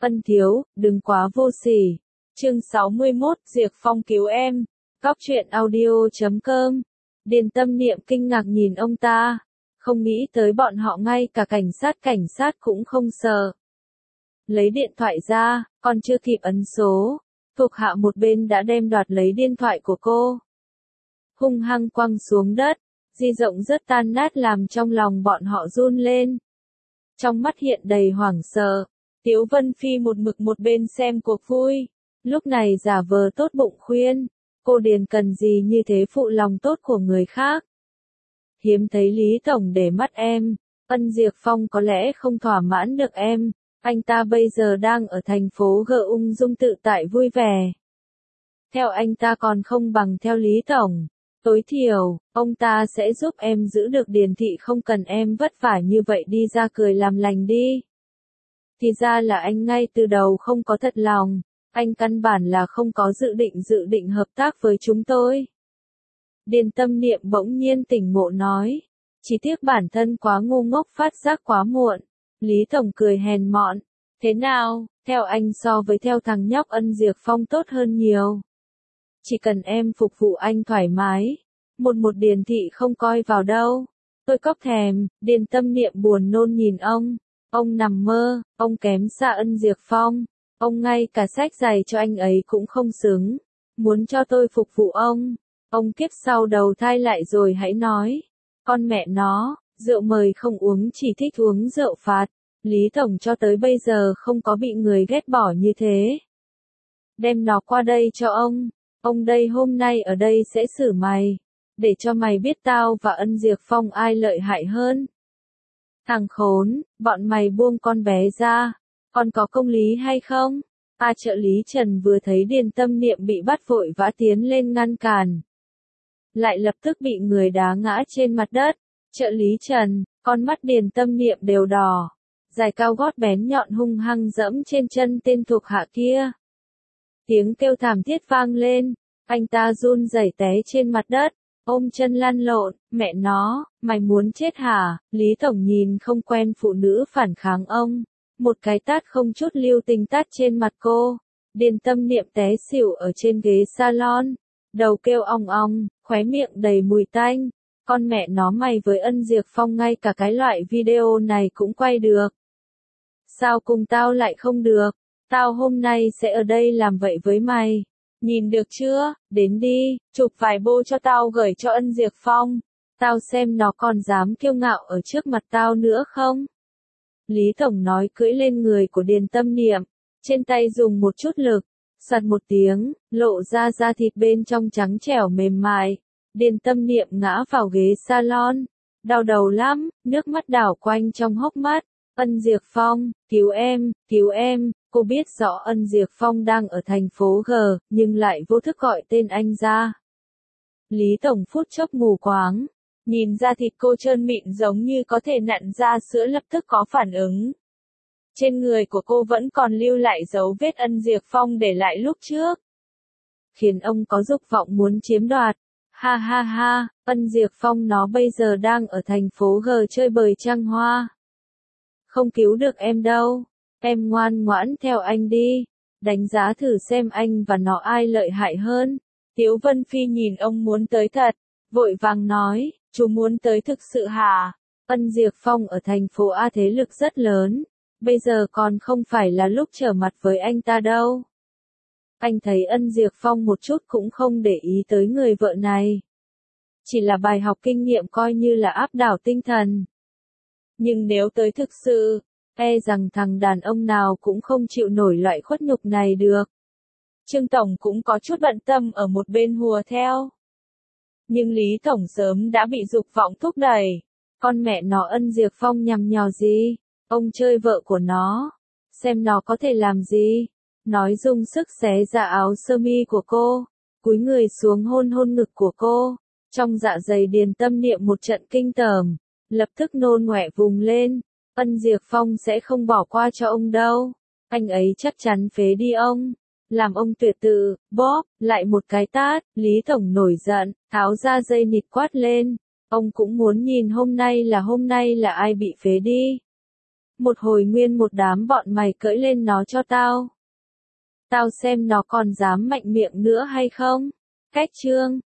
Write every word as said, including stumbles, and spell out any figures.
Ân thiếu, đừng quá vô sỉ. Chương sáu mươi mốt, Diệp Phong cứu em. Cóc truyện audio chấm com. Điền Tâm Niệm kinh ngạc nhìn ông ta. Không nghĩ tới bọn họ ngay cả cảnh sát cảnh sát cũng không sợ. Lấy điện thoại ra, còn chưa kịp ấn số. Thuộc hạ một bên đã đem đoạt lấy điện thoại của cô. Hung hăng quăng xuống đất. Di động rất tan nát làm trong lòng bọn họ run lên. Trong mắt hiện đầy hoảng sợ. Tiếu Vân Phi một mực một bên xem cuộc vui. Lúc này giả vờ tốt bụng khuyên. Cô Điền cần gì như thế phụ lòng tốt của người khác. Hiếm thấy Lý Tổng để mắt em. Ân Diệp Phong có lẽ không thỏa mãn được em. Anh ta bây giờ đang ở thành phố G ung dung tự tại vui vẻ. Theo anh ta còn không bằng theo Lý Tổng. Tối thiểu, ông ta sẽ giúp em giữ được Điền thị không cần em vất vả như vậy đi ra cười làm lành đi. Thì ra là anh ngay từ đầu không có thật lòng, anh căn bản là không có dự định dự định hợp tác với chúng tôi. Điền Tâm Niệm bỗng nhiên tỉnh ngộ nói, chỉ tiếc bản thân quá ngu ngốc phát giác quá muộn. Lý Tổng cười hèn mọn, thế nào, theo anh so với theo thằng nhóc Ân Diệp Phong tốt hơn nhiều. Chỉ cần em phục vụ anh thoải mái, một một Điền thị không coi vào đâu. Tôi cóc thèm, Điền Tâm Niệm buồn nôn nhìn ông. Ông nằm mơ, ông kém xa Ân Diệp Phong. Ông ngay cả sách giày cho anh ấy cũng không xứng. Muốn cho tôi phục vụ ông. Ông kiếp sau đầu thai lại rồi hãy nói. Con mẹ nó, rượu mời không uống chỉ thích uống rượu phạt. Lý Tổng cho tới bây giờ không có bị người ghét bỏ như thế. Đem nó qua đây cho ông. Ông đây hôm nay ở đây sẽ xử mày. Để cho mày biết tao và Ân Diệp Phong ai lợi hại hơn. Thằng khốn, bọn mày buông con bé ra. Còn có công lý hay không? A trợ lý Trần vừa thấy Điền Tâm Niệm bị bắt vội vã tiến lên ngăn cản. Lại lập tức bị người đá ngã trên mặt đất. Trợ lý Trần, con mắt Điền Tâm Niệm đều đỏ. Giày cao gót bén nhọn hung hăng dẫm trên chân tên thuộc hạ kia. Tiếng kêu thảm thiết vang lên. Anh ta run rẩy té trên mặt đất. Ôm chân lăn lộn, mẹ nó, mày muốn chết hả? Lý Tổng nhìn không quen phụ nữ phản kháng ông. Một cái tát không chút lưu tình tát trên mặt cô. Điền Tâm Niệm té xỉu ở trên ghế salon. Đầu kêu ong ong, khóe miệng đầy mùi tanh. Con mẹ nó mày với Ân Diệp Phong ngay cả cái loại video này cũng quay được. Sao cùng tao lại không được? Tao hôm nay sẽ ở đây làm vậy với mày. Nhìn được chưa, đến đi, chụp vài bô cho tao gửi cho Ân Diệp Phong. Tao xem nó còn dám kiêu ngạo ở trước mặt tao nữa không? Lý Tổng nói cưỡi lên người của Điền Tâm Niệm, trên tay dùng một chút lực, sạt một tiếng, lộ ra da thịt bên trong trắng trẻo mềm mại. Điền Tâm Niệm ngã vào ghế salon, đau đầu lắm, nước mắt đảo quanh trong hốc mắt. Ân Diệp Phong, cứu em, cứu em. Cô biết rõ Ân Diệp Phong đang ở thành phố G, nhưng lại vô thức gọi tên anh ra. Lý Tổng phút chốc mù quáng, nhìn da thịt cô trơn mịn giống như có thể nặn ra sữa lập tức có phản ứng. Trên người của cô vẫn còn lưu lại dấu vết Ân Diệp Phong để lại lúc trước. Khiến ông có dục vọng muốn chiếm đoạt. Ha ha ha, Ân Diệp Phong nó bây giờ đang ở thành phố G chơi bời trăng hoa. Không cứu được em đâu. Em ngoan ngoãn theo anh đi. Đánh giá thử xem anh và nó ai lợi hại hơn. Tiếu Vân Phi nhìn ông muốn tới thật. Vội vàng nói, chú muốn tới thực sự hả? Ân Diệp Phong ở thành phố A thế lực rất lớn. Bây giờ còn không phải là lúc trở mặt với anh ta đâu. Anh thấy Ân Diệp Phong một chút cũng không để ý tới người vợ này. Chỉ là bài học kinh nghiệm coi như là áp đảo tinh thần. Nhưng nếu tới thực sự, e rằng thằng đàn ông nào cũng không chịu nổi loại khuất nhục này được. Trương Tổng cũng có chút bận tâm ở một bên hùa theo. Nhưng Lý Tổng sớm đã bị dục vọng thúc đẩy. Con mẹ nó Ân Diệp Phong nhằm nhò gì? Ông chơi vợ của nó. Xem nó có thể làm gì? Nói dùng sức xé ra áo sơ mi của cô. Cúi người xuống hôn hôn ngực của cô. Trong dạ dày Điền Tâm Niệm một trận kinh tởm. Lập tức nôn ngoẹ vùng lên. Ân Diệp Phong sẽ không bỏ qua cho ông đâu. Anh ấy chắc chắn phế đi ông. Làm ông tuyệt tự, bóp, lại một cái tát. Lý Tổng nổi giận, tháo ra dây nịt quát lên. Ông cũng muốn nhìn hôm nay là hôm nay là ai bị phế đi. một hồi nguyên một đám bọn mày cưỡi lên nó cho tao. Tao xem nó còn dám mạnh miệng nữa hay không. Cách chương